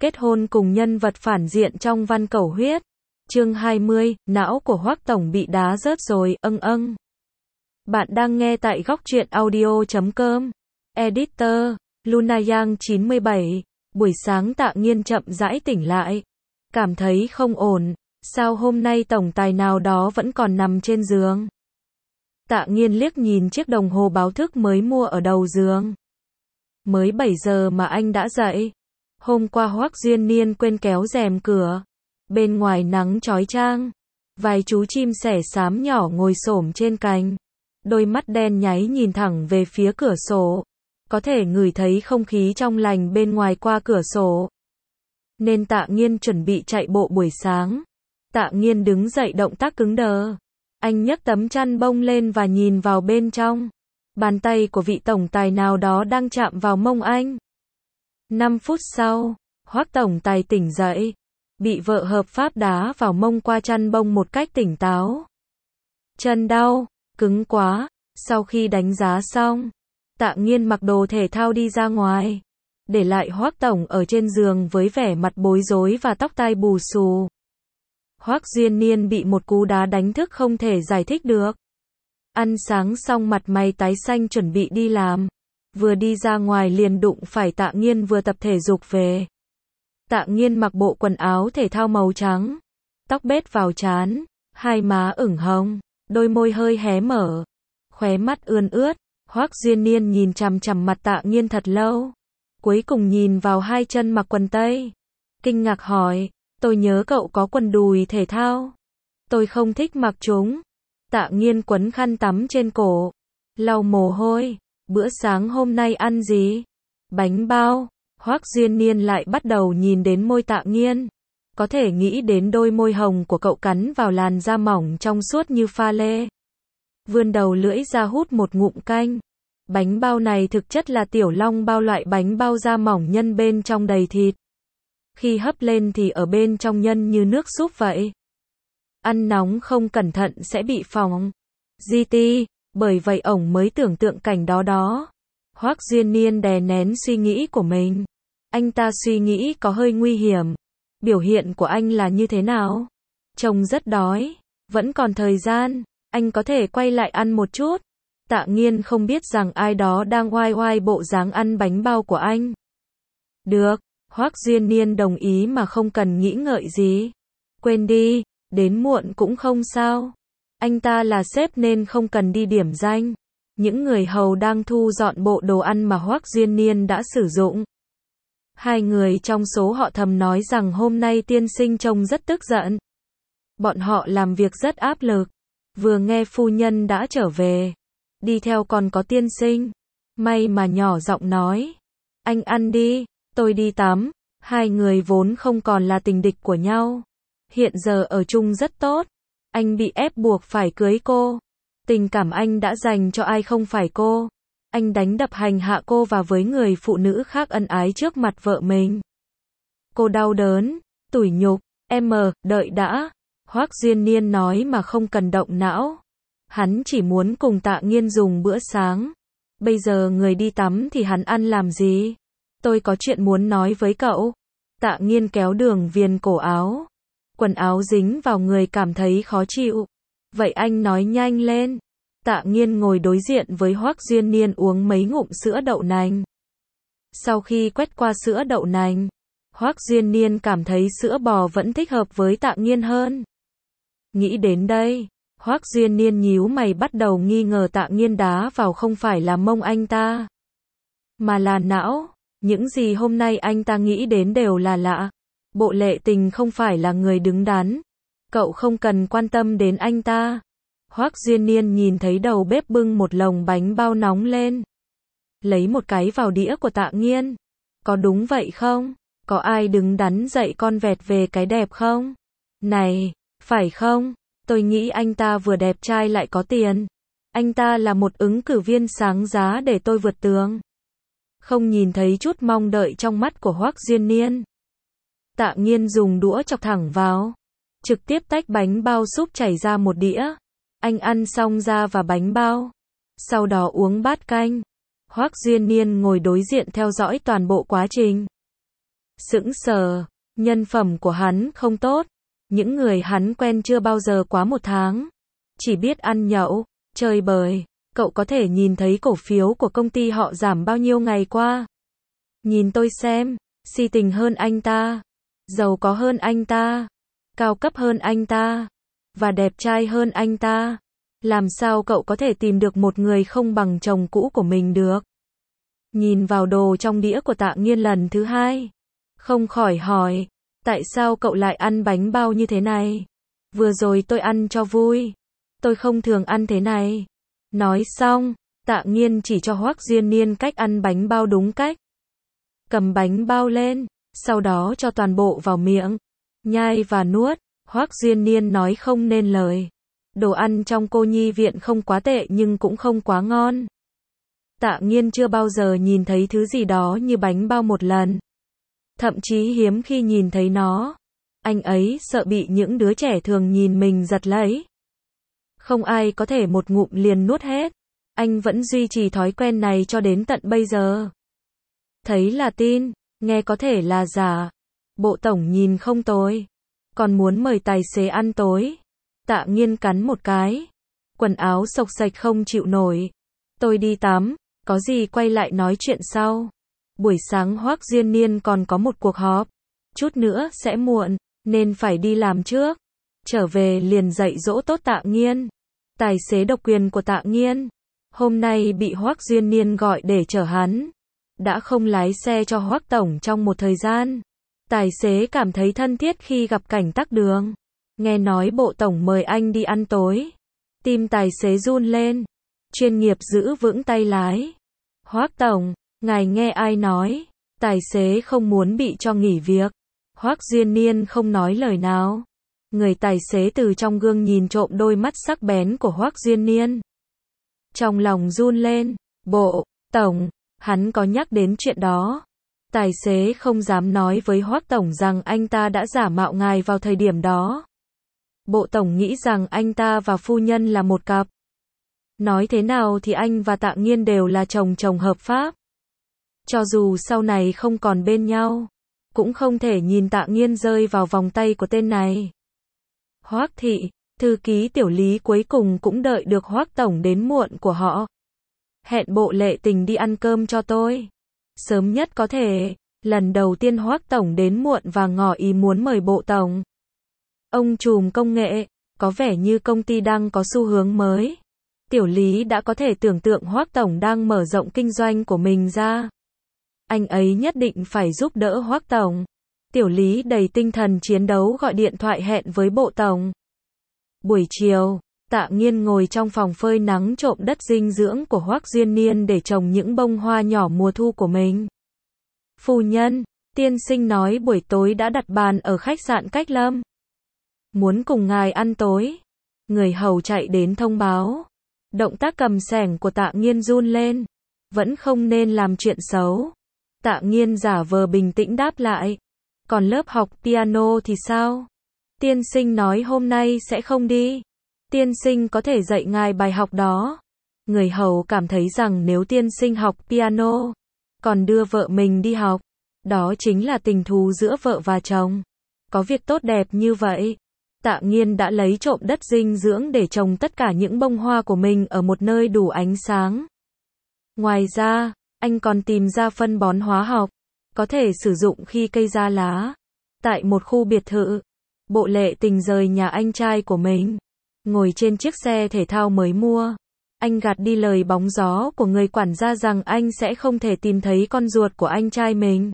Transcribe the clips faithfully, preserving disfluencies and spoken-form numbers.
Kết hôn cùng nhân vật phản diện trong Văn Cẩu Huyết. Chương hai mươi, não của Hoắc tổng bị đá rớt rồi, âng âng. Bạn đang nghe tại góc truyện audio chấm com. Editor, Luna Yang chín mươi bảy. Buổi sáng Tạ Nghiên chậm rãi tỉnh lại. Cảm thấy không ổn, sao hôm nay tổng tài nào đó vẫn còn nằm trên giường. Tạ Nghiên liếc nhìn chiếc đồng hồ báo thức mới mua ở đầu giường. Mới bảy giờ mà anh đã dậy. Hôm qua Hoắc Duyên Niên quên kéo rèm cửa. Bên ngoài nắng chói chang. Vài chú chim sẻ xám nhỏ ngồi xổm trên cành. Đôi mắt đen nháy nhìn thẳng về phía cửa sổ. Có thể ngửi thấy không khí trong lành bên ngoài qua cửa sổ. Nên Tạ Nghiên chuẩn bị chạy bộ buổi sáng. Tạ Nghiên đứng dậy động tác cứng đờ. Anh nhấc tấm chăn bông lên và nhìn vào bên trong. Bàn tay của vị tổng tài nào đó đang chạm vào mông anh. Năm phút sau, Hoắc tổng tài tỉnh dậy. Bị vợ hợp pháp đá vào mông qua chăn bông một cách tỉnh táo. Chân đau, cứng quá. Sau khi đánh giá xong, Tạ Nghiên mặc đồ thể thao đi ra ngoài. Để lại Hoắc tổng ở trên giường với vẻ mặt bối rối và tóc tai bù xù. Hoắc Duyên Niên bị một cú đá đánh thức không thể giải thích được. Ăn sáng xong mặt mày tái xanh chuẩn bị đi làm. Vừa đi ra ngoài liền đụng phải Tạ Nghiên vừa tập thể dục về. Tạ Nghiên mặc bộ quần áo thể thao màu trắng. Tóc bết vào trán, hai má ửng hồng, đôi môi hơi hé mở. Khóe mắt ươn ướt. Hoắc Duyên Niên nhìn chằm chằm mặt Tạ Nghiên thật lâu. Cuối cùng nhìn vào hai chân mặc quần tây. Kinh ngạc hỏi, tôi nhớ cậu có quần đùi thể thao. Tôi không thích mặc chúng. Tạ Nghiên quấn khăn tắm trên cổ. Lau mồ hôi. Bữa sáng hôm nay ăn gì? Bánh bao. Hoắc Duyên Niên lại bắt đầu nhìn đến môi Tạ Nghiên. Có thể nghĩ đến đôi môi hồng của cậu cắn vào làn da mỏng trong suốt như pha lê. Vươn đầu lưỡi ra hút một ngụm canh. Bánh bao này thực chất là tiểu long bao, loại bánh bao da mỏng nhân bên trong đầy thịt. Khi hấp lên thì ở bên trong nhân như nước súp vậy. Ăn nóng không cẩn thận sẽ bị phỏng. giê tê, bởi vậy ổng mới tưởng tượng cảnh đó đó. Hoắc Duyên Niên đè nén suy nghĩ của mình. Anh ta suy nghĩ có hơi nguy hiểm. Biểu hiện của anh là như thế nào? Trông rất đói. Vẫn còn thời gian. Anh có thể quay lại ăn một chút. Tạ Nghiên không biết rằng ai đó đang oai oai bộ dáng ăn bánh bao của anh. Được. Hoắc Duyên Niên đồng ý mà không cần nghĩ ngợi gì. Quên đi, đến muộn cũng không sao. Anh ta là sếp nên không cần đi điểm danh. Những người hầu đang thu dọn bộ đồ ăn mà Hoắc Duyên Niên đã sử dụng. Hai người trong số họ thầm nói rằng hôm nay tiên sinh trông rất tức giận. Bọn họ làm việc rất áp lực. Vừa nghe phu nhân đã trở về. Đi theo còn có tiên sinh. May mà nhỏ giọng nói. Anh ăn đi, tôi đi tắm. Hai người vốn không còn là tình địch của nhau. Hiện giờ ở chung rất tốt. Anh bị ép buộc phải cưới cô. Tình cảm anh đã dành cho ai không phải cô. Anh đánh đập hành hạ cô và với người phụ nữ khác ân ái trước mặt vợ mình. Cô đau đớn, tủi nhục. Em mờ, đợi đã. Hoắc Duyên Niên nói mà không cần động não. Hắn chỉ muốn cùng Tạ Nghiên dùng bữa sáng. Bây giờ người đi tắm thì hắn ăn làm gì? Tôi có chuyện muốn nói với cậu. Tạ Nghiên kéo đường viền cổ áo. Quần áo dính vào người cảm thấy khó chịu. Vậy anh nói nhanh lên. Tạ Nghiên ngồi đối diện với Hoắc Duyên Niên uống mấy ngụm sữa đậu nành. Sau khi quét qua sữa đậu nành, Hoắc Duyên Niên cảm thấy sữa bò vẫn thích hợp với Tạ Nghiên hơn. Nghĩ đến đây, Hoắc Duyên Niên nhíu mày bắt đầu nghi ngờ Tạ Nghiên đá vào không phải là mông anh ta, mà là não. Những gì hôm nay anh ta nghĩ đến đều là lạ. Bộ Lệ Tình không phải là người đứng đắn. Cậu không cần quan tâm đến anh ta. Hoắc Duyên Niên nhìn thấy đầu bếp bưng một lồng bánh bao nóng lên. Lấy một cái vào đĩa của Tạ Nghiên. Có đúng vậy không? Có ai đứng đắn dạy con vẹt về cái đẹp không? Này, phải không? Tôi nghĩ anh ta vừa đẹp trai lại có tiền. Anh ta là một ứng cử viên sáng giá để tôi vượt tường. Không nhìn thấy chút mong đợi trong mắt của Hoắc Duyên Niên. Tạ Nghiên dùng đũa chọc thẳng vào. Trực tiếp tách bánh bao súp chảy ra một đĩa. Anh ăn xong ra và bánh bao. Sau đó uống bát canh. Hoắc Duyên Niên ngồi đối diện theo dõi toàn bộ quá trình. Sững sờ, nhân phẩm của hắn không tốt. Những người hắn quen chưa bao giờ quá một tháng. Chỉ biết ăn nhậu, chơi bời. Cậu có thể nhìn thấy cổ phiếu của công ty họ giảm bao nhiêu ngày qua. Nhìn tôi xem, si tình hơn anh ta, giàu có hơn anh ta, cao cấp hơn anh ta, và đẹp trai hơn anh ta. Làm sao cậu có thể tìm được một người không bằng chồng cũ của mình được? Nhìn vào đồ trong đĩa của Tạ Nghiên lần thứ hai, không khỏi hỏi, tại sao cậu lại ăn bánh bao như thế này? Vừa rồi tôi ăn cho vui, tôi không thường ăn thế này. Nói xong, Tạ Nghiên chỉ cho Hoắc Diên Niên cách ăn bánh bao đúng cách. Cầm bánh bao lên, sau đó cho toàn bộ vào miệng, nhai và nuốt. Hoắc Diên Niên nói không nên lời. Đồ ăn trong cô nhi viện không quá tệ nhưng cũng không quá ngon. Tạ Nghiên chưa bao giờ nhìn thấy thứ gì đó như bánh bao một lần. Thậm chí hiếm khi nhìn thấy nó. Anh ấy sợ bị những đứa trẻ thường nhìn mình giật lấy. Không ai có thể một ngụm liền nuốt hết. Anh vẫn duy trì thói quen này cho đến tận bây giờ. Thấy là tin, nghe có thể là giả. Bộ tổng nhìn không tồi. Còn muốn mời tài xế ăn tối. Tạ Nghiên cắn một cái. Quần áo xộc xạch không chịu nổi. Tôi đi tắm, có gì quay lại nói chuyện sau. Buổi sáng Hoắc Diên Niên còn có một cuộc họp. Chút nữa sẽ muộn, nên phải đi làm trước. Trở về liền dạy dỗ tốt Tạ Nghiên. Tài xế độc quyền của Tạ Nghiên. Hôm nay bị Hoắc Diên Niên gọi để chở hắn. Đã không lái xe cho Hoắc tổng trong một thời gian. Tài xế cảm thấy thân thiết khi gặp cảnh tắc đường. Nghe nói bộ tổng mời anh đi ăn tối. Tim tài xế run lên. Chuyên nghiệp giữ vững tay lái. Hoắc tổng, ngài nghe ai nói? Tài xế không muốn bị cho nghỉ việc. Hoắc Diên Niên không nói lời nào. Người tài xế từ trong gương nhìn trộm đôi mắt sắc bén của Hoắc Diên Niên. Trong lòng run lên. Bộ tổng, hắn có nhắc đến chuyện đó. Tài xế không dám nói với Hoắc tổng rằng anh ta đã giả mạo ngài vào thời điểm đó. Bộ tổng nghĩ rằng anh ta và phu nhân là một cặp. Nói thế nào thì anh và Tạ Nghiên đều là chồng chồng hợp pháp. Cho dù sau này không còn bên nhau, cũng không thể nhìn Tạ Nghiên rơi vào vòng tay của tên này. Hoắc thị, thư ký Tiểu Lý cuối cùng cũng đợi được Hoắc tổng đến muộn của họ. Hẹn Bộ Lệ Tình đi ăn cơm cho tôi. Sớm nhất có thể. Lần đầu tiên Hoắc tổng đến muộn và ngỏ ý muốn mời bộ tổng. Ông trùm công nghệ, có vẻ như công ty đang có xu hướng mới. Tiểu Lý đã có thể tưởng tượng Hoắc tổng đang mở rộng kinh doanh của mình ra. Anh ấy nhất định phải giúp đỡ Hoắc tổng. Tiểu Lý đầy tinh thần chiến đấu gọi điện thoại hẹn với bộ tổng. Buổi chiều, Tạ Nghiên ngồi trong phòng phơi nắng trộm đất dinh dưỡng của Hoắc Diên Niên để trồng những bông hoa nhỏ mùa thu của mình. Phu nhân, tiên sinh nói buổi tối đã đặt bàn ở khách sạn Cách Lâm. Muốn cùng ngài ăn tối. Người hầu chạy đến thông báo. Động tác cầm xẻng của Tạ Nghiên run lên. Vẫn không nên làm chuyện xấu. Tạ Nghiên giả vờ bình tĩnh đáp lại. Còn lớp học piano thì sao? Tiên sinh nói hôm nay sẽ không đi. Tiên sinh có thể dạy ngài bài học đó. Người hầu cảm thấy rằng nếu tiên sinh học piano, còn đưa vợ mình đi học, đó chính là tình thú giữa vợ và chồng. Có việc tốt đẹp như vậy. Tạ Nghiên đã lấy trộm đất dinh dưỡng để trồng tất cả những bông hoa của mình ở một nơi đủ ánh sáng. Ngoài ra, anh còn tìm ra phân bón hóa học, có thể sử dụng khi cây ra lá. Tại một khu biệt thự, Bộ Lệ Tình rời nhà anh trai của mình. Ngồi trên chiếc xe thể thao mới mua. Anh gạt đi lời bóng gió của người quản gia rằng anh sẽ không thể tìm thấy con ruột của anh trai mình.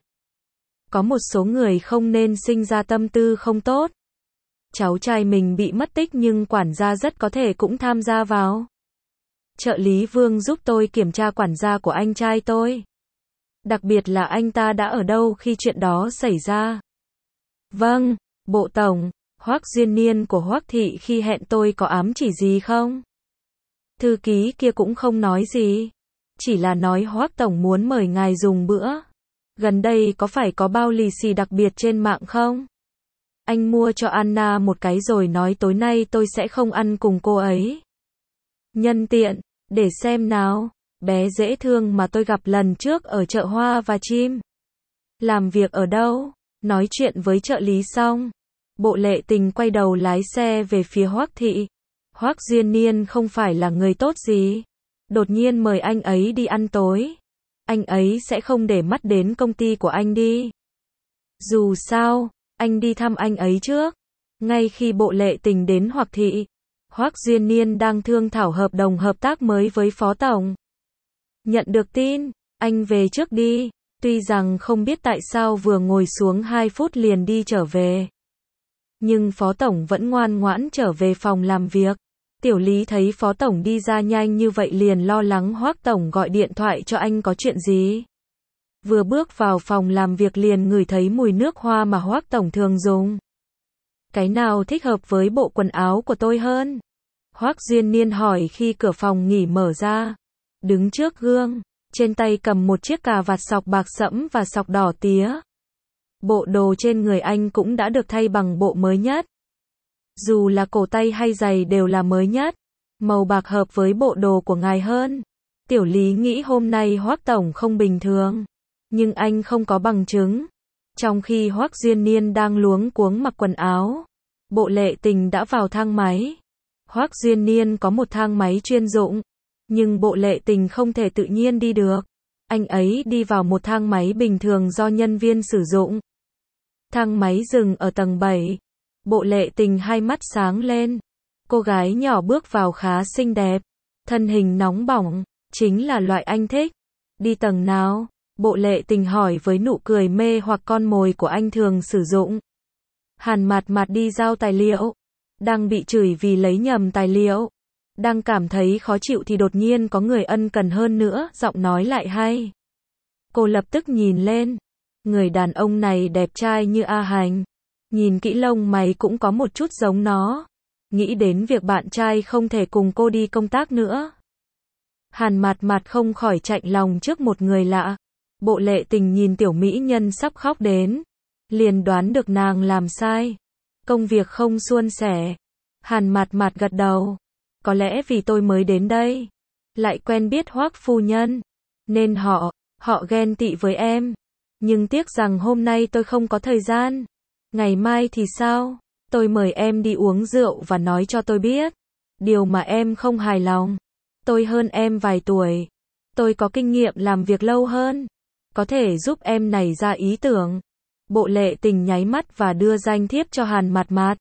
Có một số người không nên sinh ra tâm tư không tốt. Cháu trai mình bị mất tích nhưng quản gia rất có thể cũng tham gia vào. Trợ lý Vương giúp tôi kiểm tra quản gia của anh trai tôi. Đặc biệt là anh ta đã ở đâu khi chuyện đó xảy ra. Vâng, bộ tổng, Hoắc Diên Niên của Hoắc thị khi hẹn tôi có ám chỉ gì không? Thư ký kia cũng không nói gì. Chỉ là nói Hoắc tổng muốn mời ngài dùng bữa. Gần đây có phải có bao lì xì đặc biệt trên mạng không? Anh mua cho Anna một cái rồi nói tối nay tôi sẽ không ăn cùng cô ấy. Nhân tiện, để xem nào, bé dễ thương mà tôi gặp lần trước ở chợ hoa và chim. Làm việc ở đâu? Nói chuyện với trợ lý xong, Bộ Lệ Tình quay đầu lái xe về phía Hoắc thị. Hoắc Duyên Niên không phải là người tốt gì. Đột nhiên mời anh ấy đi ăn tối. Anh ấy sẽ không để mắt đến công ty của anh đi. Dù sao, anh đi thăm anh ấy trước. Ngay khi Bộ Lệ Tình đến Hoắc thị, Hoắc Duyên Niên đang thương thảo hợp đồng hợp tác mới với Phó Tổng. Nhận được tin, anh về trước đi. Tuy rằng không biết tại sao vừa ngồi xuống hai phút liền đi trở về. Nhưng Phó Tổng vẫn ngoan ngoãn trở về phòng làm việc. Tiểu Lý thấy Phó Tổng đi ra nhanh như vậy liền lo lắng Hoắc Tổng gọi điện thoại cho anh có chuyện gì. Vừa bước vào phòng làm việc liền ngửi thấy mùi nước hoa mà Hoắc Tổng thường dùng. Cái nào thích hợp với bộ quần áo của tôi hơn? Hoắc Duyên Niên hỏi khi cửa phòng nghỉ mở ra. Đứng trước gương, trên tay cầm một chiếc cà vạt sọc bạc sẫm và sọc đỏ tía. Bộ đồ trên người anh cũng đã được thay bằng bộ mới nhất. Dù là cổ tay hay giày đều là mới nhất. Màu bạc hợp với bộ đồ của ngài hơn. Tiểu Lý nghĩ hôm nay Hoắc Tổng không bình thường. Nhưng anh không có bằng chứng. Trong khi Hoắc Duyên Niên đang luống cuống mặc quần áo, Bộ Lệ Tình đã vào thang máy. Hoắc Duyên Niên có một thang máy chuyên dụng. Nhưng Bộ Lệ Tình không thể tự nhiên đi được. Anh ấy đi vào một thang máy bình thường do nhân viên sử dụng. Thang máy dừng ở tầng bảy. Bộ Lệ Tình hai mắt sáng lên. Cô gái nhỏ bước vào khá xinh đẹp. Thân hình nóng bỏng, chính là loại anh thích. Đi tầng nào? Bộ Lệ Tình hỏi với nụ cười mê hoặc con mồi của anh thường sử dụng. Hàn Mạt Mạt đi giao tài liệu. Đang bị chửi vì lấy nhầm tài liệu. Đang cảm thấy khó chịu thì đột nhiên có người ân cần hơn nữa, giọng nói lại hay. Cô lập tức nhìn lên. Người đàn ông này đẹp trai như A Hành. Nhìn kỹ lông mày cũng có một chút giống nó. Nghĩ đến việc bạn trai không thể cùng cô đi công tác nữa. Hàn Mạt Mạt không khỏi chạnh lòng trước một người lạ. Bộ Lệ Tình nhìn tiểu mỹ nhân sắp khóc đến. Liền đoán được nàng làm sai. Công việc không suôn sẻ. Hàn Mạt Mạt gật đầu. Có lẽ vì tôi mới đến đây. Lại quen biết Hoắc phu nhân. Nên họ, họ ghen tị với em. Nhưng tiếc rằng hôm nay tôi không có thời gian. Ngày mai thì sao? Tôi mời em đi uống rượu và nói cho tôi biết. Điều mà em không hài lòng. Tôi hơn em vài tuổi. Tôi có kinh nghiệm làm việc lâu hơn. Có thể giúp em nảy ra ý tưởng. Bộ Lệ Tình nháy mắt và đưa danh thiếp cho Hàn Mạt Mạt.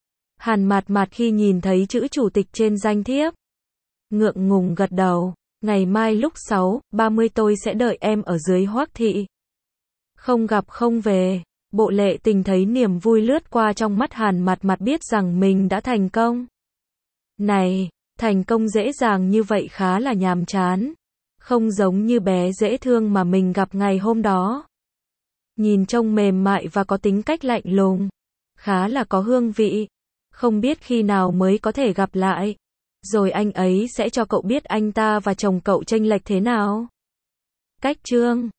Hàn Mạt Mạt khi nhìn thấy chữ chủ tịch trên danh thiếp, ngượng ngùng gật đầu. Ngày mai lúc sáu ba mươi tôi sẽ đợi em ở dưới Hoắc thị. Không gặp không về. Bộ Lệ Tình thấy niềm vui lướt qua trong mắt Hàn Mạt Mạt, biết rằng mình đã thành công. Này, thành công dễ dàng như vậy khá là nhàm chán. Không giống như bé dễ thương mà mình gặp ngày hôm đó. Nhìn trông mềm mại và có tính cách lạnh lùng. Khá là có hương vị. Không biết khi nào mới có thể gặp lại. Rồi anh ấy sẽ cho cậu biết anh ta và chồng cậu chênh lệch thế nào. Cách chương